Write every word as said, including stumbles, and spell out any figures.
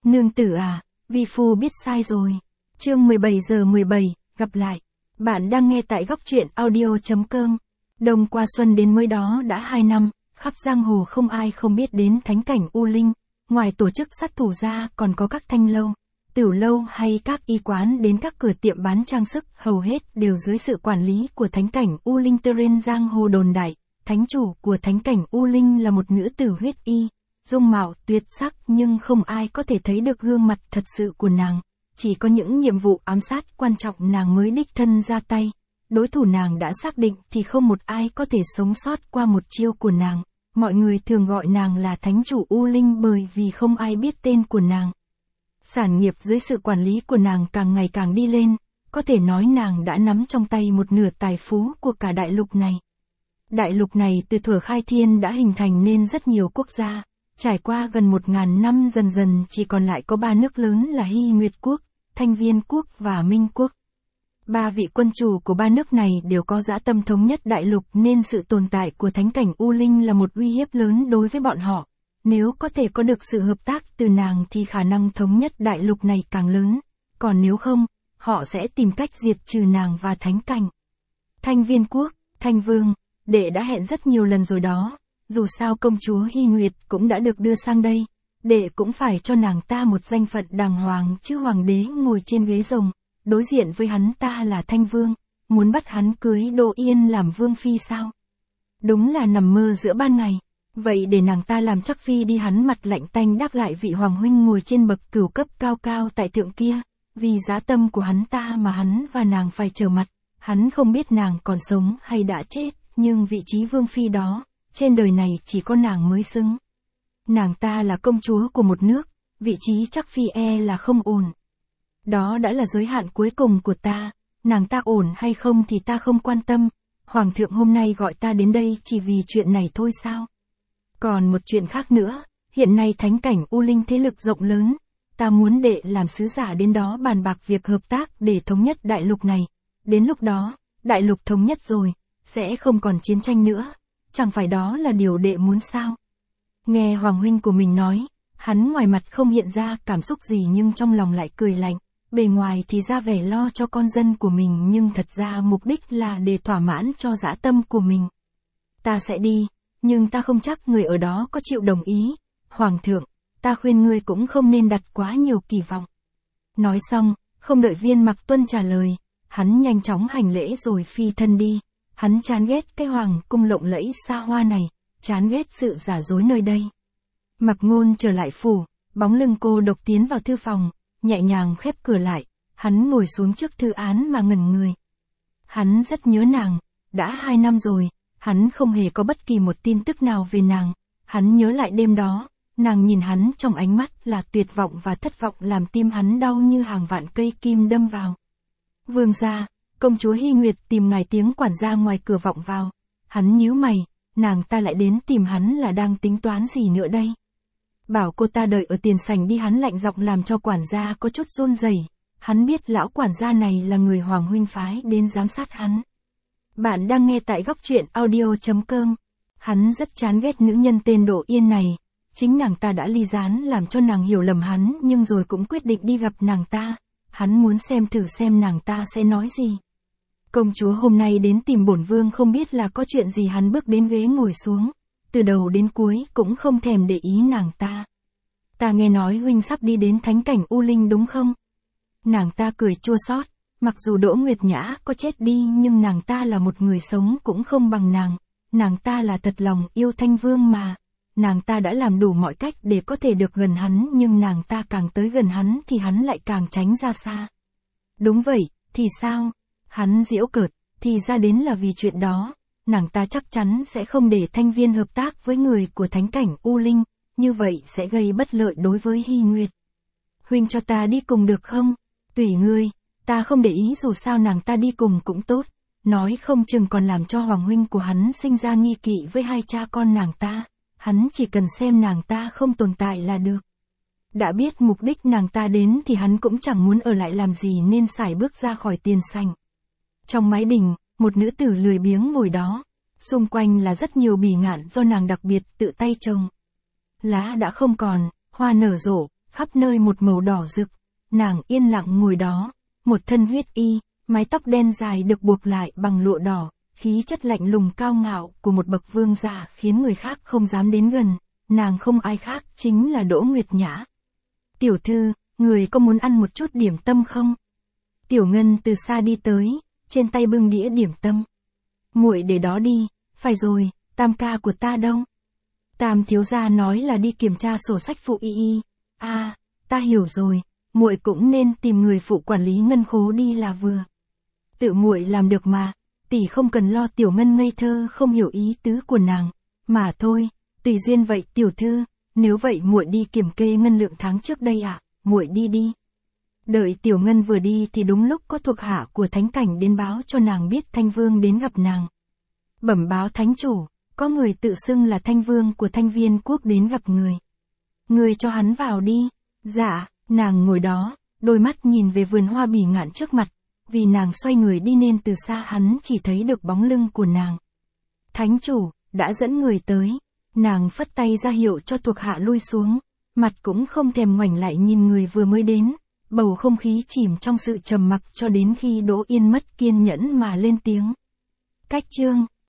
Nương tử à, vi phu biết sai rồi. Chương mười bảy giờ mười bảy, gặp lại. Bạn đang nghe tại góc truyện audio.com. Đông qua xuân đến mới đó đã hai năm, khắp giang hồ không ai không biết đến thánh cảnh U Linh. Ngoài tổ chức sát thủ ra còn có các thanh lâu, tiểu lâu hay các y quán đến các cửa tiệm bán trang sức, hầu hết đều dưới sự quản lý của thánh cảnh U Linh. Trên giang hồ đồn đại, thánh chủ của thánh cảnh U Linh là một nữ tử huyết y, dung mạo tuyệt sắc nhưng không ai có thể thấy được gương mặt thật sự của nàng. Chỉ có những nhiệm vụ ám sát quan trọng nàng mới đích thân ra tay. Đối thủ nàng đã xác định thì không một ai có thể sống sót qua một chiêu của nàng. Mọi người thường gọi nàng là thánh chủ U Linh bởi vì không ai biết tên của nàng. Sản nghiệp dưới sự quản lý của nàng càng ngày càng đi lên, có thể nói nàng đã nắm trong tay một nửa tài phú của cả đại lục này. Đại lục này từ thuở khai thiên đã hình thành nên rất nhiều quốc gia, trải qua gần một ngàn năm dần dần chỉ còn lại có ba nước lớn là Hy Nguyệt Quốc, Thanh Viên Quốc và Minh Quốc. Ba vị quân chủ của ba nước này đều có dã tâm thống nhất đại lục nên sự tồn tại của thánh cảnh U Linh là một uy hiếp lớn đối với bọn họ. Nếu có thể có được sự hợp tác từ nàng thì khả năng thống nhất đại lục này càng lớn, còn nếu không, họ sẽ tìm cách diệt trừ nàng và thánh cảnh. Thanh Viên Quốc, Thanh Vương, đệ đã hẹn rất nhiều lần rồi đó, dù sao công chúa Hy Nguyệt cũng đã được đưa sang đây, đệ cũng phải cho nàng ta một danh phận đàng hoàng chứ hoàng đế ngồi trên ghế rồng, đối diện với hắn ta là Thanh Vương, muốn bắt hắn cưới Đỗ Yên làm vương phi sao? Đúng là nằm mơ giữa ban ngày. Vậy để nàng ta làm chắc phi đi. Hắn mặt lạnh tanh đáp lại vị hoàng huynh ngồi trên bậc cửu cấp cao cao tại thượng kia, vì dã tâm của hắn ta mà hắn và nàng phải trở mặt. Hắn không biết nàng còn sống hay đã chết, nhưng vị trí vương phi đó, trên đời này chỉ có nàng mới xứng. Nàng ta là công chúa của một nước, vị trí chắc phi e là không ổn. Đó đã là giới hạn cuối cùng của ta, nàng ta ổn hay không thì ta không quan tâm. Hoàng thượng hôm nay gọi ta đến đây chỉ vì chuyện này thôi sao? Còn một chuyện khác nữa, hiện nay thánh cảnh U Linh thế lực rộng lớn, ta muốn đệ làm sứ giả đến đó bàn bạc việc hợp tác để thống nhất đại lục này. Đến lúc đó, đại lục thống nhất rồi, sẽ không còn chiến tranh nữa, chẳng phải đó là điều đệ muốn sao? Nghe hoàng huynh của mình nói, hắn ngoài mặt không hiện ra cảm xúc gì nhưng trong lòng lại cười lạnh, bề ngoài thì ra vẻ lo cho con dân của mình nhưng thật ra mục đích là để thỏa mãn cho dã tâm của mình. Ta sẽ đi. Nhưng ta không chắc người ở đó có chịu đồng ý. Hoàng thượng, ta khuyên ngươi cũng không nên đặt quá nhiều kỳ vọng. Nói xong, không đợi Viên Mặc Tuân trả lời, hắn nhanh chóng hành lễ rồi phi thân đi. Hắn chán ghét cái hoàng cung lộng lẫy xa hoa này, chán ghét sự giả dối nơi đây. Mặc Ngôn trở lại phủ, bóng lưng cô độc tiến vào thư phòng, nhẹ nhàng khép cửa lại, hắn ngồi xuống trước thư án mà ngẩn người. Hắn rất nhớ nàng, đã hai năm rồi. Hắn không hề có bất kỳ một tin tức nào về nàng. Hắn nhớ lại đêm đó, nàng nhìn hắn trong ánh mắt là tuyệt vọng và thất vọng làm tim hắn đau như hàng vạn cây kim đâm vào. Vương gia, công chúa Hy Nguyệt tìm ngài. Tiếng quản gia ngoài cửa vọng vào. Hắn nhíu mày, nàng ta lại đến tìm hắn là đang tính toán gì nữa đây? Bảo cô ta đợi ở tiền sảnh đi. Hắn lạnh giọng làm cho quản gia có chút run rẩy. Hắn biết lão quản gia này là người hoàng huynh phái đến giám sát hắn. Bạn đang nghe tại góc truyện audio.com. Hắn rất chán ghét nữ nhân tên Đỗ Yên này. Chính nàng ta đã ly gián làm cho nàng hiểu lầm hắn nhưng rồi cũng quyết định đi gặp nàng ta. Hắn muốn xem thử xem nàng ta sẽ nói gì. Công chúa hôm nay đến tìm bổn vương không biết là có chuyện gì. Hắn bước đến ghế ngồi xuống. Từ đầu đến cuối cũng không thèm để ý nàng ta. Ta nghe nói huynh sắp đi đến thánh cảnh U Linh đúng không? Nàng ta cười chua xót. Mặc dù Đỗ Nguyệt Nhã có chết đi nhưng nàng ta là một người sống cũng không bằng nàng. Nàng ta là thật lòng yêu Thanh Vương mà. Nàng ta đã làm đủ mọi cách để có thể được gần hắn nhưng nàng ta càng tới gần hắn thì hắn lại càng tránh ra xa. Đúng vậy, thì sao? Hắn giễu cợt, thì ra đến là vì chuyện đó. Nàng ta chắc chắn sẽ không để Thanh Viên hợp tác với người của thánh cảnh U Linh, như vậy sẽ gây bất lợi đối với Hy Nguyệt. Huynh cho ta đi cùng được không? Tùy ngươi. Ta không để ý dù sao nàng ta đi cùng cũng tốt, nói không chừng còn làm cho hoàng huynh của hắn sinh ra nghi kỵ với hai cha con nàng ta, hắn chỉ cần xem nàng ta không tồn tại là được. Đã biết mục đích nàng ta đến thì hắn cũng chẳng muốn ở lại làm gì nên sải bước ra khỏi tiền sảnh. Trong mái đình, một nữ tử lười biếng ngồi đó, xung quanh là rất nhiều bỉ ngạn do nàng đặc biệt tự tay trồng. Lá đã không còn, hoa nở rộ, khắp nơi một màu đỏ rực. Nàng yên lặng ngồi đó, một thân huyết y, mái tóc đen dài được buộc lại bằng lụa đỏ, khí chất lạnh lùng cao ngạo của một bậc vương giả khiến người khác không dám đến gần. Nàng không ai khác chính là Đỗ Nguyệt Nhã. Tiểu thư, người có muốn ăn một chút điểm tâm không? Tiểu Ngân từ xa đi tới, trên tay bưng đĩa điểm tâm. Muội để đó đi, phải rồi, Tam ca của ta đâu? Tam thiếu gia nói là đi kiểm tra sổ sách phụ y y. À, ta hiểu rồi, muội cũng nên tìm người phụ quản lý ngân khố đi là vừa. Tự muội làm được mà, tỷ không cần lo. Tiểu Ngân ngây thơ không hiểu ý tứ của nàng, mà thôi, tùy duyên vậy tiểu thư, nếu vậy muội đi kiểm kê ngân lượng tháng trước đây ạ, à? Muội đi đi. Đợi Tiểu Ngân vừa đi thì đúng lúc có thuộc hạ của thánh cảnh đến báo cho nàng biết Thanh Vương đến gặp nàng. Bẩm báo thánh chủ, có người tự xưng là Thanh Vương của Thanh Viên quốc đến gặp người. Người cho hắn vào đi. Dạ, nàng ngồi đó, đôi mắt nhìn về vườn hoa bỉ ngạn trước mặt, vì nàng xoay người đi nên từ xa hắn chỉ thấy được bóng lưng của nàng. Thánh chủ, đã dẫn người tới. Nàng phất tay ra hiệu cho thuộc hạ lui xuống, mặt cũng không thèm ngoảnh lại nhìn người vừa mới đến. Bầu không khí chìm trong sự trầm mặc cho đến khi Đỗ Yên mất kiên nhẫn mà lên tiếng. Cách chương